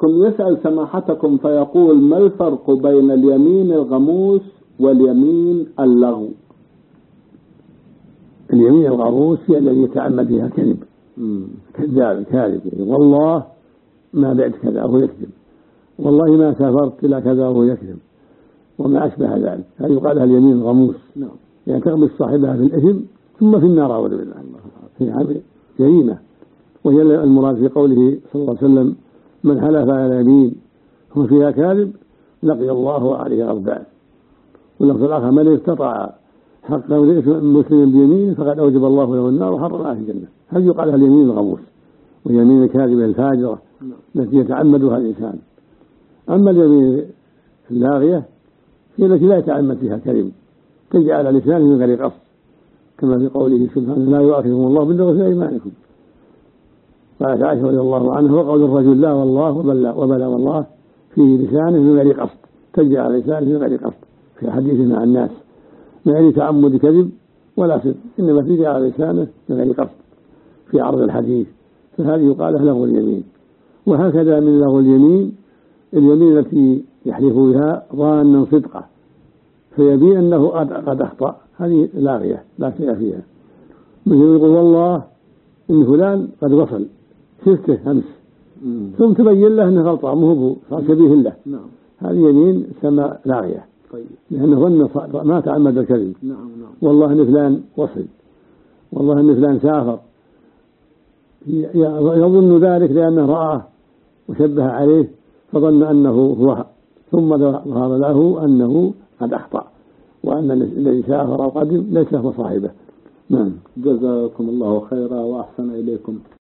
يسأل سماحتكم فيقول: ما الفرق بين اليمين الغموس واليمين اللغو؟ اليمين الغموس هي الذي يتعمد فيها الكذب، كذاب كاذب، والله ما بعت كذا وهو يكذب، والله ما سافرت إلى كذا وهو يكذب، وما أشبه ذلك. هذه يقال لها اليمين الغموس، يعني تغمس صاحبها في الإثم ثم في النار أعوذ بالله، هي جريمة. وهي المراد في قوله صلى الله عليه وسلم: من حلف على يمين هو فيها كاذب لقي الله عليه غضبان. واللفظ الآخر: من استطاع حق مسلم بيمين فقد أوجب الله له النار وحرم عليه الجنة. هذه يقال لها اليمين الغموس، ويمين الكاذبة الفاجرة التي يتعمدها الإنسان. أما اليمين اللاغية هي التي لا يتعمد فيها الكذب، تجعل على لسانه من غير قصد، كما في قوله سبحانه: لا يؤاخذكم الله باللغو في أيمانكم. قالت عائشة رضي الله عنها: وقول الرجل لا والله وبلى والله في لسانه من غير قصد، تجعل على لسانه من غير قصد في حديثه مع الناس، من غير تعمد كذب ولا صدق، إنما تجعل على لسانه من غير قصد في عرض الحديث، فهذه يقال له لغو اليمين. وهكذا من لغو اليمين اليمين التي يحلف بها ظانا صدقه فيبين أنه قد أخطأ، هذه لاغية لا شيء فيها. مثل يقول: والله إن فلان قد وصل شفته أمس، ثم تبين له أنه غلطان مهبو صار شبيه له، هذه يمين سما لاغية، لأنه ظن ما تعمد الكذب. والله إن فلان وصل، والله إن فلان سافر، يظن ذلك لأنه رآه وشبه عليه فظن أنه هو، ثم ظهر له أنه قد أخطأ وأن الذي سافر وقدم ليس هو صاحبه. جزاكم الله خيرا وأحسن إليكم.